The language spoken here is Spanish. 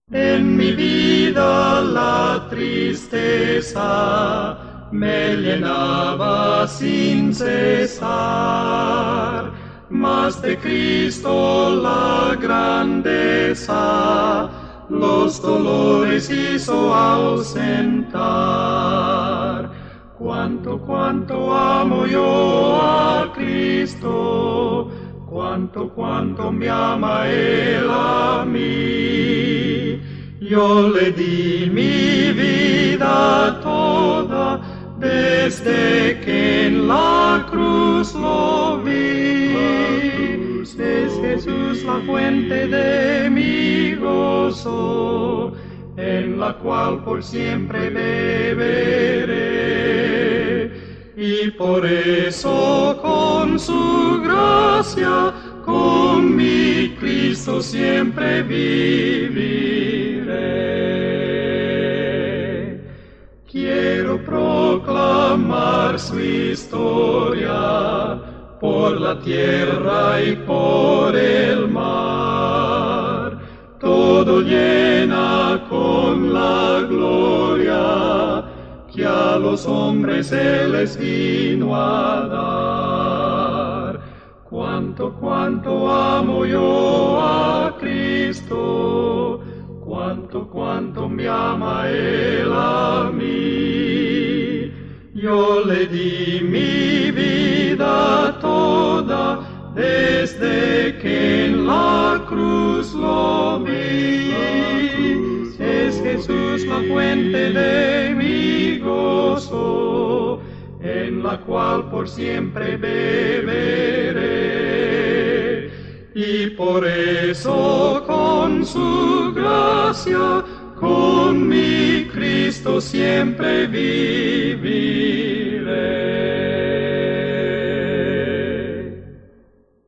En mi vida la tristeza me llenaba sin cesar, mas de Cristo la grandeza los dolores hizo ausentar. Cuánto amo yo a Cristo, cuánto me ama Él a mí. Yo le di mi vida toda desde que en la cruz lo vi. Es Jesús la fuente de mi gozo, en la cual por siempre beberé. Y por eso con su gracia, con mi Cristo siempre viviré. Quiero proclamar su historia por la tierra y por el mar. Todo llena con la gloria que a los hombres Él les vino a dar. Cuánto amo yo a Cristo, cuánto me ama Él a mí. Yo le di mi vida toda desde que en la cruz lo vi. Es Jesús la fuente de mi gozo, en la cual por siempre beberé. Y por eso con su gracia, con mi Cristo siempre viviré.